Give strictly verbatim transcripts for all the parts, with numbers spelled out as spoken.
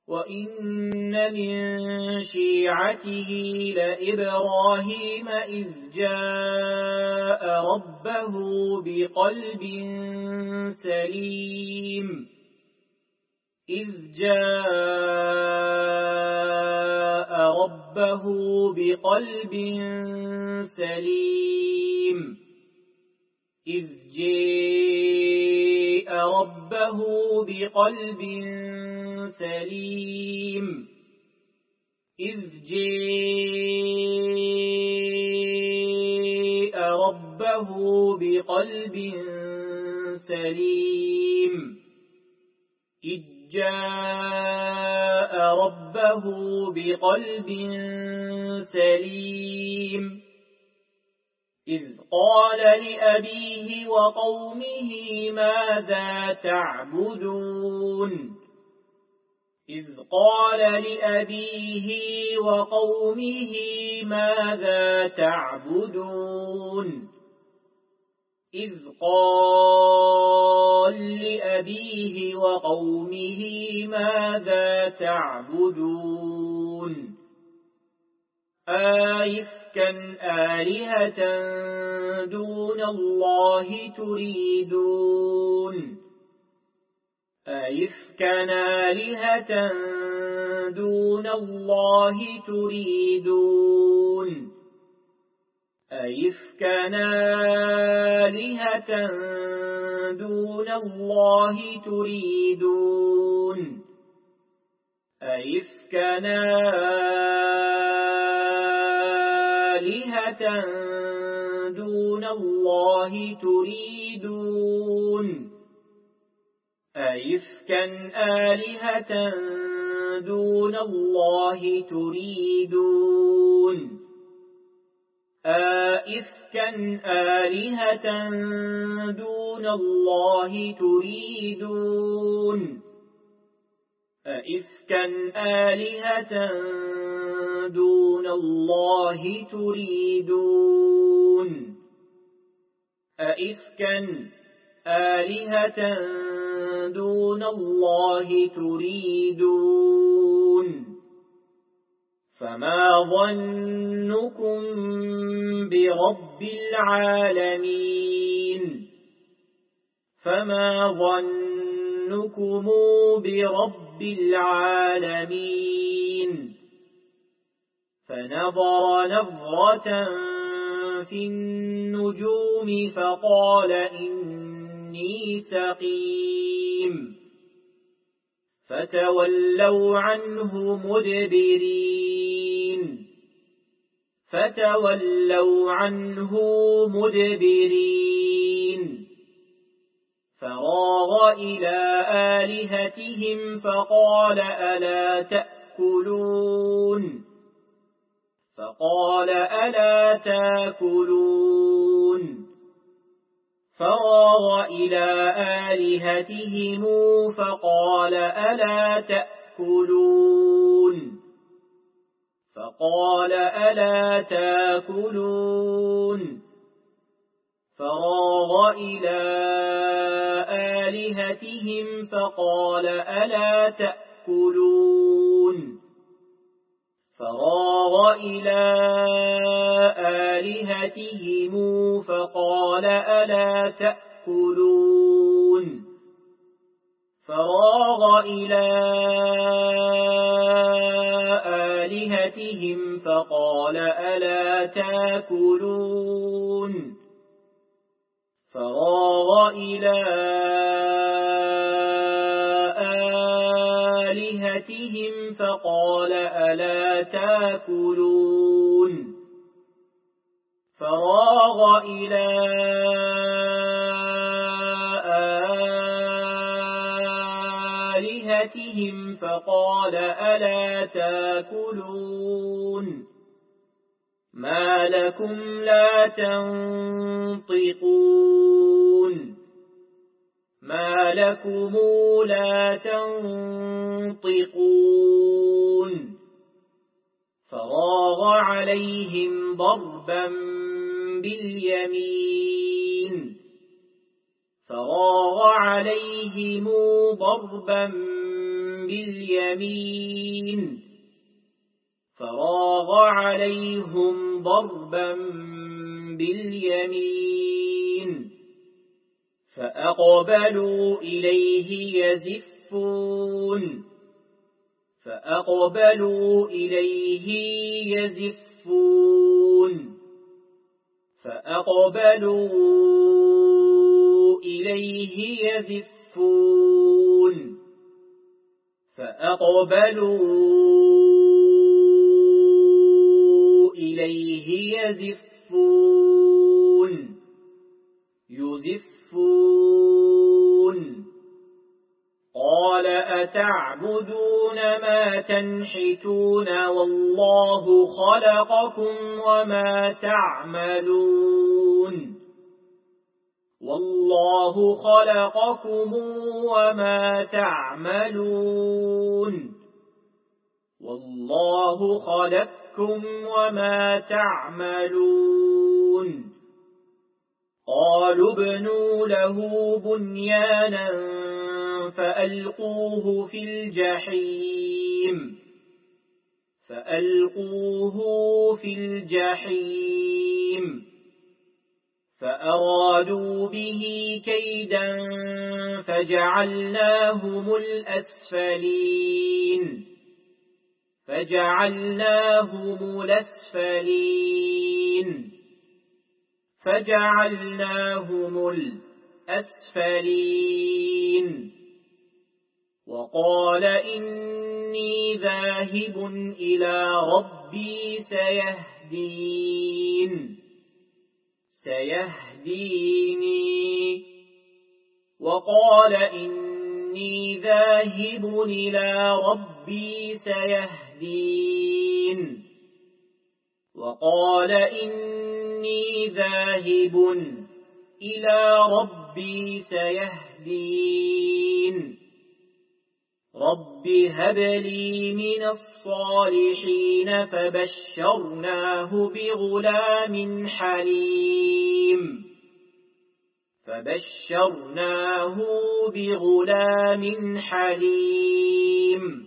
وإن من شيعته لإبراهيم إذ جاء ربه بقلب سليم إذ جاء ربه بقلب سليم إذ جاء ربه بقلب سليم إذ جاء ربه بقلب سليم إذ جاء ربه بقلب سليم إذ قال لأبيه وقومه ماذا تعبدون إذ قال لأبيه وقومه ماذا تعبدون إذ قال لأبيه وقومه ماذا تعبدون آئفكا آلهة دون الله تريدون أئفكا آلهة دون الله تريدون أئفكا آلهة دون الله تريدون أئفكا آلهة دون الله تريدون أئفكا آلهة دون الله تريدون أئفكا آلهة دون الله تريدون أئفكا آلهة دون الله تريدون أئفكا آلهة دون الله تريدون فما ظنكم برب العالمين فما ظنكم برب العالمين فنظر نظرة في النجوم فقال إني سقيم فتولوا عنه مدبرين فتولوا عنه مدبرين فراغ إلى آلهتهم فقال ألا تأكلون فقال ألا تأكلون فراغ إلى آلهتهم فقال ألا تأكلون فقال ألا تأكلون فراغ إلى آلهتهم فقال ألا تأكلون فراغ إلى آلهتهم فقال ألا تأكلون فراغ إلى آلهتهم فقال ألا تأكلون فراغ إلى آلهتهم فقال ألا تأكلون فراغ إلى آلهتهم فقال ألا تأكلون ما لكم لا تنطقون ما لكم لا تنطقون فراغ عليهم ضربا باليمين فراغ عليهم ضربا باليمين فراغ عليهم ضربا باليمين فأقبلوا إليه يزفون فأقبلوا إليه يزفون فأقبلوا إليه يزفون فأقبلوا إليه يزفون يزفون قال أتعبدون ما تنحتون والله خلقكم وما تعملون والله خلقكم وما تعملون والله خلقكم وما تعملون قالوا ابنوا له بنيانا فألقوه في الجحيم فألقوه في الجحيم فأرادوا به كيدا فجعلناهم الأسفلين فجعلناهم الأسفلين فجعلناهم الأسفلين وقال إني ذاهب إلى ربي سيهدين سيهديني وقال إني ذاهب إلى ربي سيهدين وقال إني ذاهب إلى ربي سيهدين رب هب لي من الصالحين فبشرناه بغلام حليم فبشرناه بغلام حليم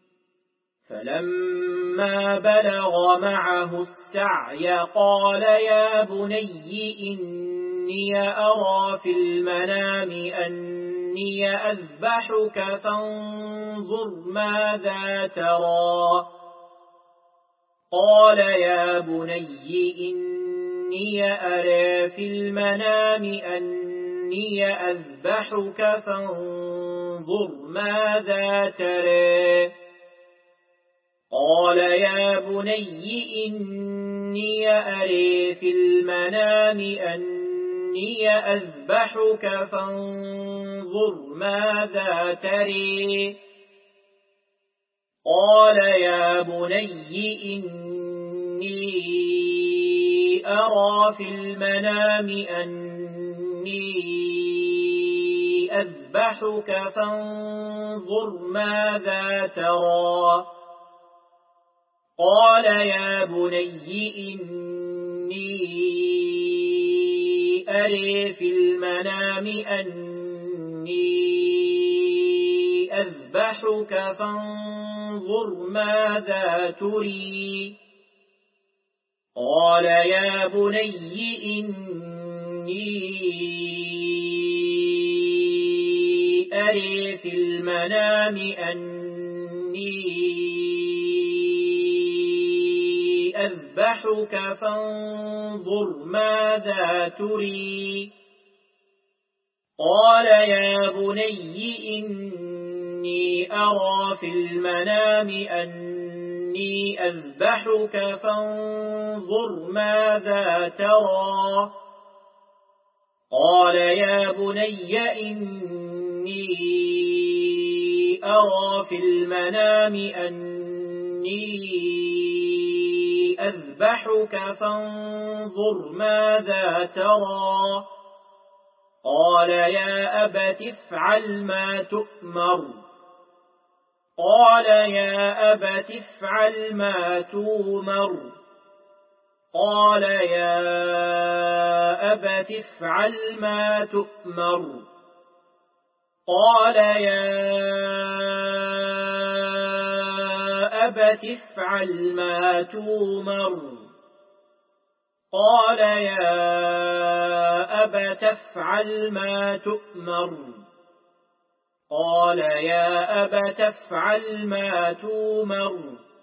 فلما بلغ معه السعي قال يا بني إني أرى في المنام أني أذبحك فانظر ماذا ترى قال يا بني إني أرى في المنام أني أذبحك فانظر ماذا ترى قال يا بني إني أرى في المنام أني أذبحك فانظر ماذا ترى قال يا بني إني أرى في المنام أني أذبحك فانظر ماذا ترى قال يا بني إني أرى في المنام أني أذبحك فانظر ماذا تري قال يا بني إني أرى في المنام أني أذبحك فانظر ماذا تري قال يا بني إني أرى في المنام أني أذبحك فانظر ماذا ترى قال يا بني إني أرى في المنام أني أذبحك فانظر ماذا ترى قال يا أبت افعل ما تؤمر قال يا أبت افعل ما تؤمر قال يا أبت افعل ما تؤمر قال يا أبت افعل ما تؤمر قال يا أبت افعل ما تؤمر قال يا أبت افعل ما تؤمر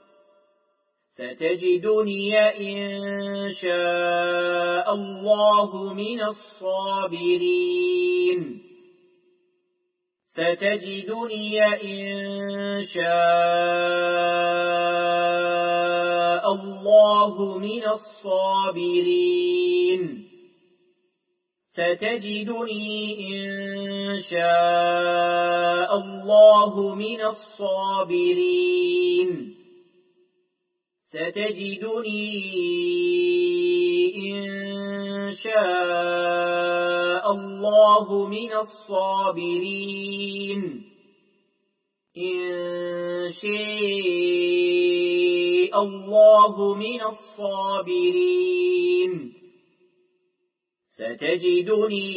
ستجدني إن شاء الله من الصابرين ستجدني إن شاء الله من الصابرين ستجدني إن شاء الله من الصابرين ستجدني إن شاء الله من الصابرين إن شاء الله من الصابرين ستجدني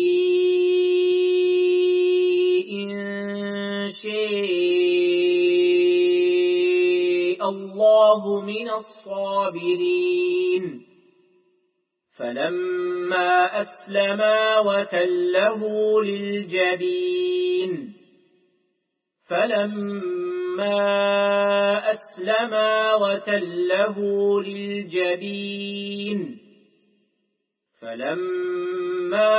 إن شاء الله من الصابرين فلما أسلما وتله للجبين فلما أسلما وتله للجبين فلما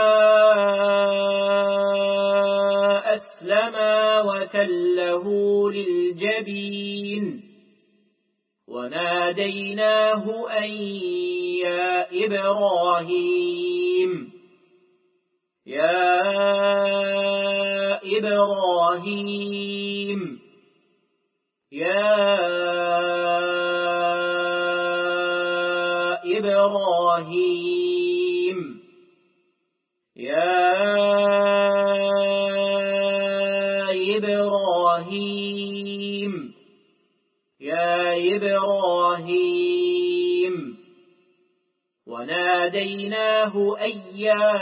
أسلما وتله للجبين وناديناه أن يا إبراهيم يا إبراهيم يا إبراهيم يا إبراهيم يا إبراهيم وناديناه أي يا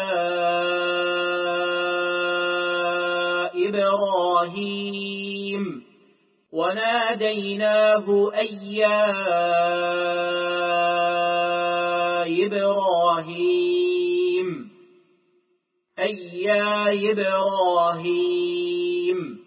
إبراهيم وناديناه أي يا إبراهيم أي يا إبراهيم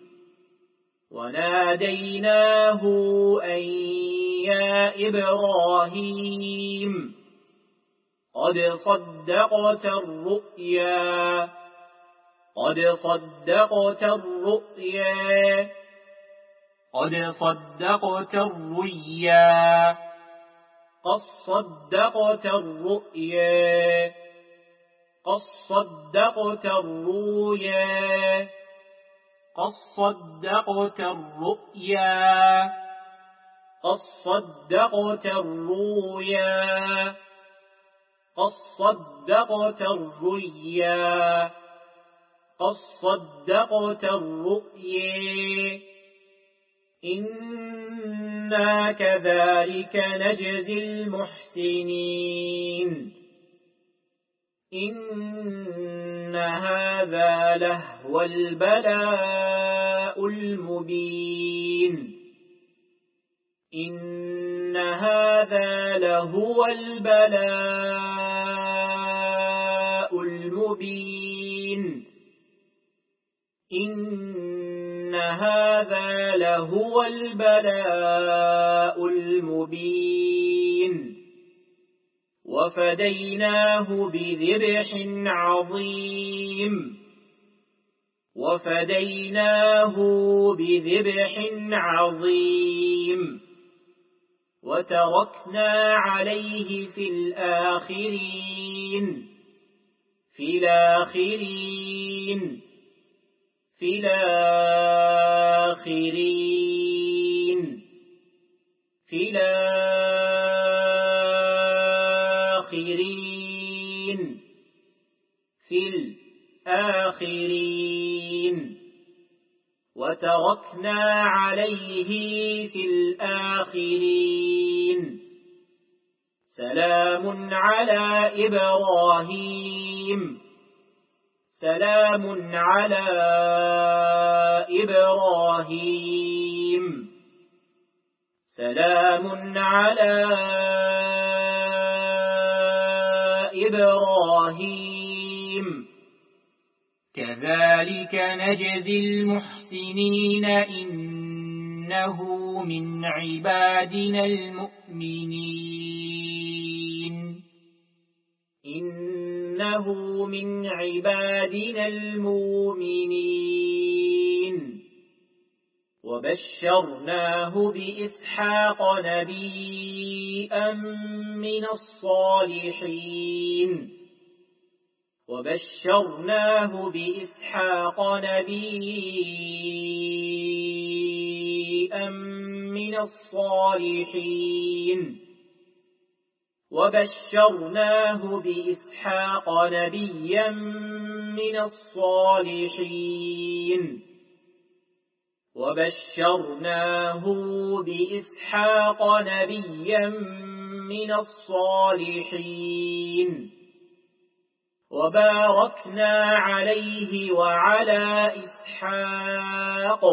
وناديناه أن يا إبراهيم قد صدقت الرؤيا قد صدقت الرؤيا قد صدقت الرؤيا قد صدقت الرؤيا قد صدقت الرؤيا قد صدقت الرؤيا قد صدقت الرؤيا قد صدقت الرؤيا قد صدقت الرؤيا إنا كذلك نجزي المحسنين إن هذا لهو البلاء المبين إن هذا لهو البلاء المبين إن هذا لهو البلاء المبين وفديناه بذبح عظيم وفديناه بذبح عظيم وتركنا عليه في الآخرين في الآخرين في الآخرين في الآخرين في الآخرين وتركنا عليه في الآخرين سلام على إبراهيم سلام على إبراهيم سلام على إبراهيم كذلك نجزي المحسنين إنه من عبادنا المؤمنين إنه من عبادنا المؤمنين وبشرناه بإسحاق نبيا من الصالحين وبشرناه بإسحاق نبيا من الصالحين وبشرناه بإسحاق نبيا من الصالحين وبشرناه بإسحاق نبيا من الصالحين وباركنا عليه وعلى إسحاق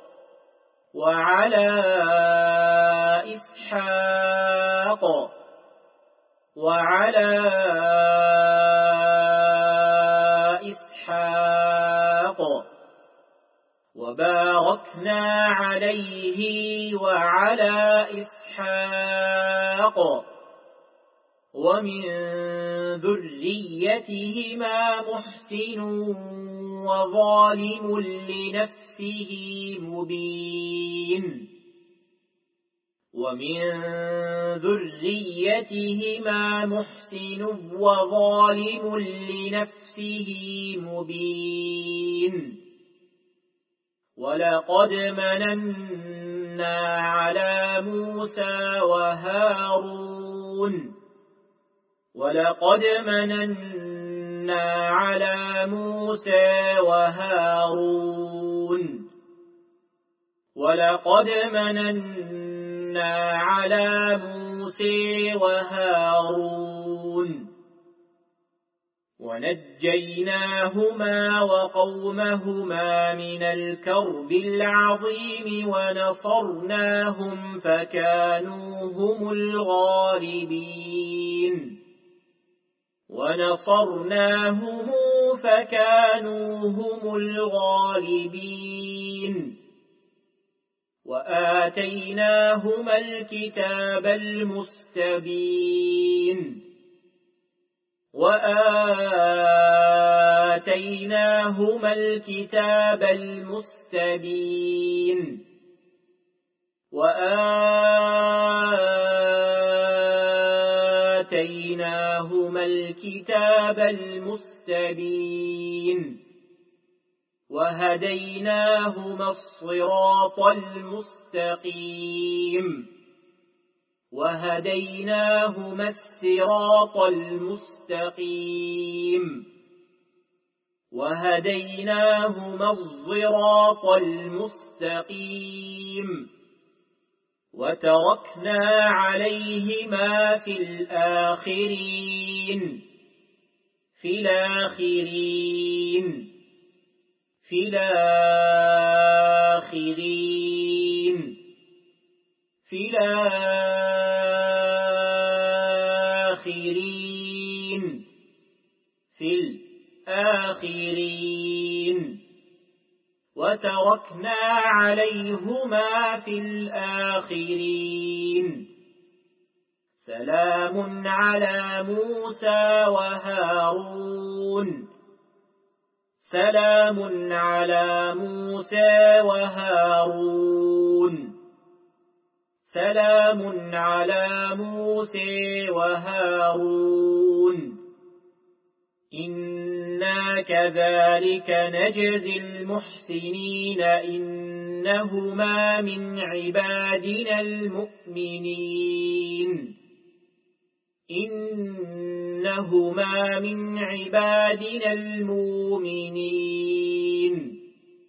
وعلى إسحاق وعلى إسحاق وباركنا عليه وعلى إسحاق ومن ذريتهما محسن وظالم لنفسه مبين ومن ذريتهما محسن وظالم لنفسه مبين ولقد مننا على موسى وهارون ولقد مننا على موسى وهارون ولقد مننا على موسى وهارون ونجيناهما وقومهما من الكرب العظيم ونصرناهم فكانوا هم الغالبين ونصرناهم فكانوا هم الغالبين وآتيناهما الكتاب المستبين وآتيناهما الكتاب المستبين وآتيناهما الكتاب المستبين وهديناهما الصراط المستقيم وهديناهما الصراط المستقيم وهديناهما الصراط المستقيم وتركنا عليهما في الآخرين في الآخرين في الآخرين في الآخرين في الآخرين وتركنا عليهما في الآخرين سلام على موسى وهارون سلام على موسى وهارون سلام على موسى وهارون إنا كذلك نجزي المحسنين إنهما من عبادنا المؤمنين إنهما من عبادنا المؤمنين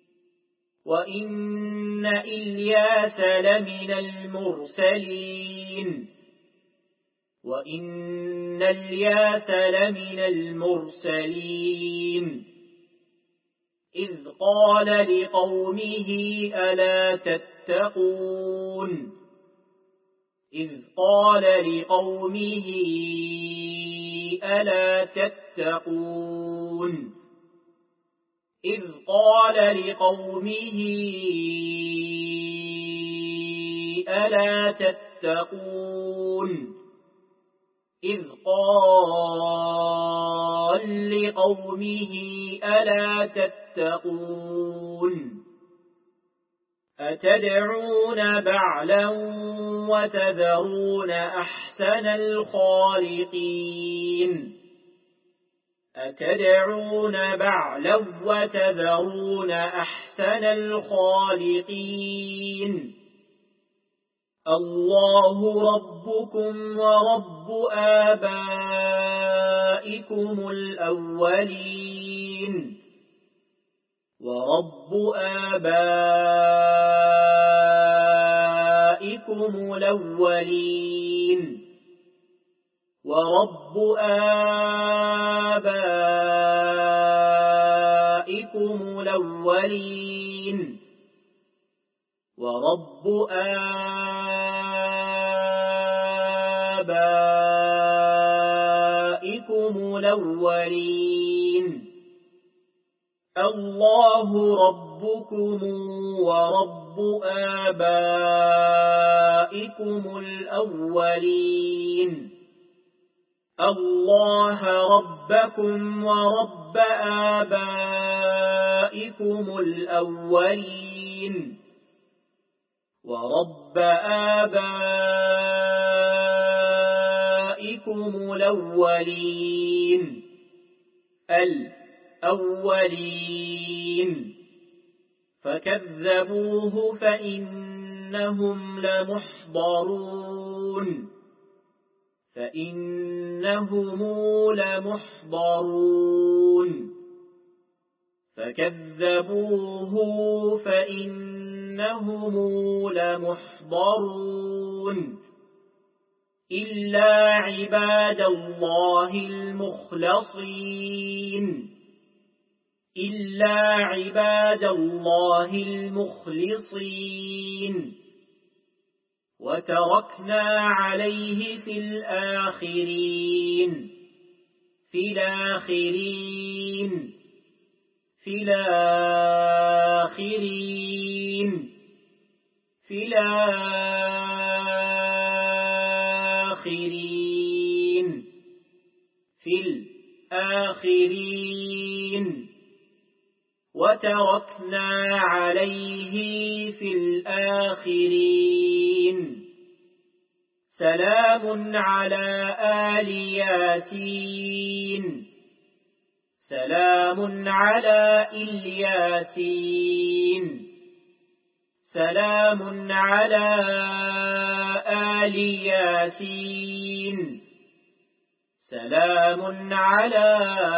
وإن إلياس لمن المرسلين وإن إلياس لمن المرسلين إذ قال لقومه ألا تتقون إذ قال لقومه ألا تتقون إذ قال لقومه ألا تتقون إذ قال لقومه ألا تتقون أتدعون بعلا وتذرون أحسن الخالقين أتدعون بعلا وتذرون أحسن الخالقين الله ربكم ورب آبائكم الأولين ورب آبائكم الأولين ورب آبائكم الأولين ورب آبائكم الأولين الله ربكم ورب آبائكم الأولين الله ربكم ورب آبائكم الأولين ورب آبائكم الأولين الأولين فكذبوه فإنهم لمحضرون فإنهم لمحضرون فكذبوه فإنهم لمحضرون إلا عباد الله المخلصين إلا عباد الله المخلصين وتركنا عليه في الآخرين في الآخرين في الآخرين في الآخرين في الآخرين وتركنا عليه في الآخرين سلام على آل ياسين سلام على الياسين سلام على آل ياسين سلام على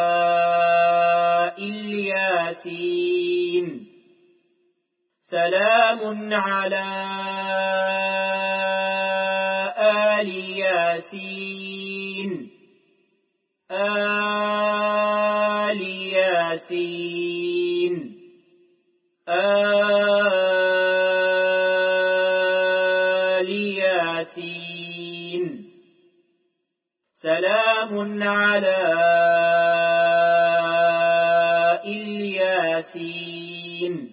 الياسين سلام على آل ياسين آل ياسين آل ياسين سلام على الياسين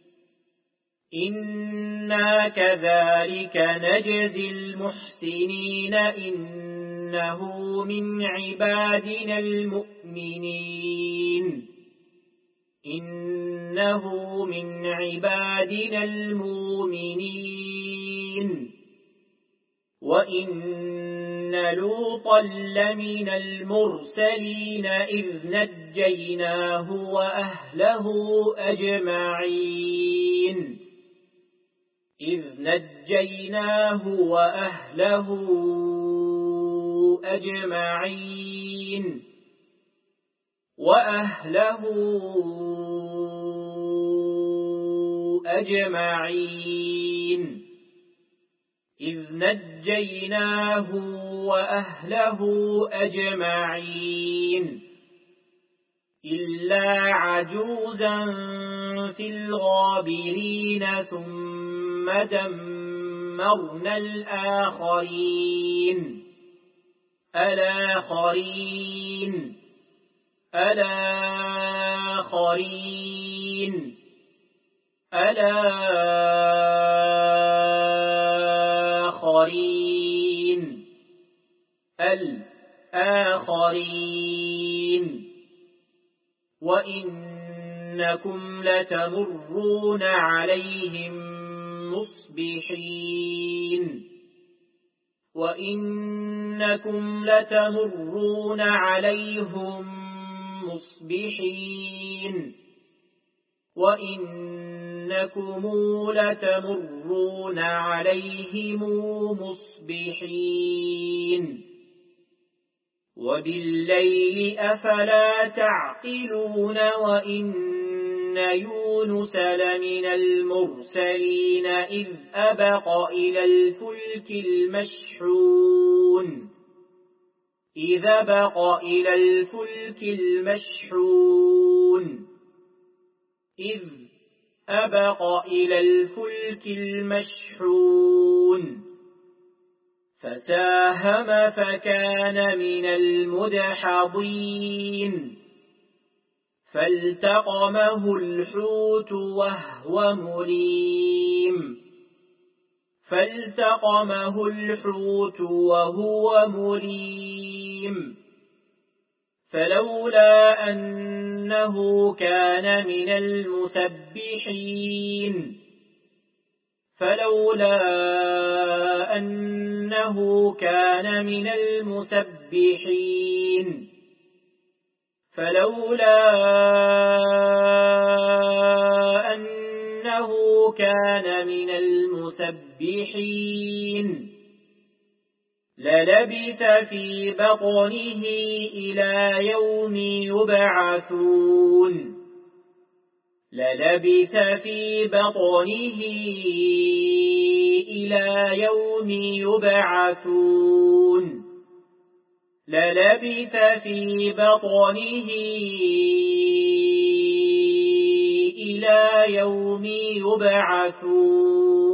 إنا كذلك نجزي المحسنين إنه من عبادنا المؤمنين إنه من عبادنا المؤمنين وإن لوطا لمن المرسلين إذ نجيناه وأهله أجمعين إذ نجيناه وأهله أجمعين وأهله أجمعين إذ نجيناه وأهله أجمعين إلا عجوزا في الغابرين ثم دمرنا ودمرنا الآخرين الآخرين الآخرين الآخرين الآخرين وإنكم لتمرون عليهم مصبحين وإنكم لتمرون عليهم مصبحين وإنكم لتمرون عليهم مصبحين وبالليل أفلا تعقلون وإن يونس لمن المرسلين إذ أبق إلى الفلك المشحون إذ أبق إلى الفلك المشحون إذ أبق إلى الفلك المشحون فساهم فكان من المدحضين فالتقمه الحوت وهو مليم فالتقمه الحوت وهو مليم فلولا أنه كان من المسبحين فلولا أنه كان من المسبحين فلولا أنه كان من المسبحين للبث في بطنه إلى يوم يبعثون للبث في بطنه إلى يوم يبعثون للبث في بطنه إلى يوم يبعثون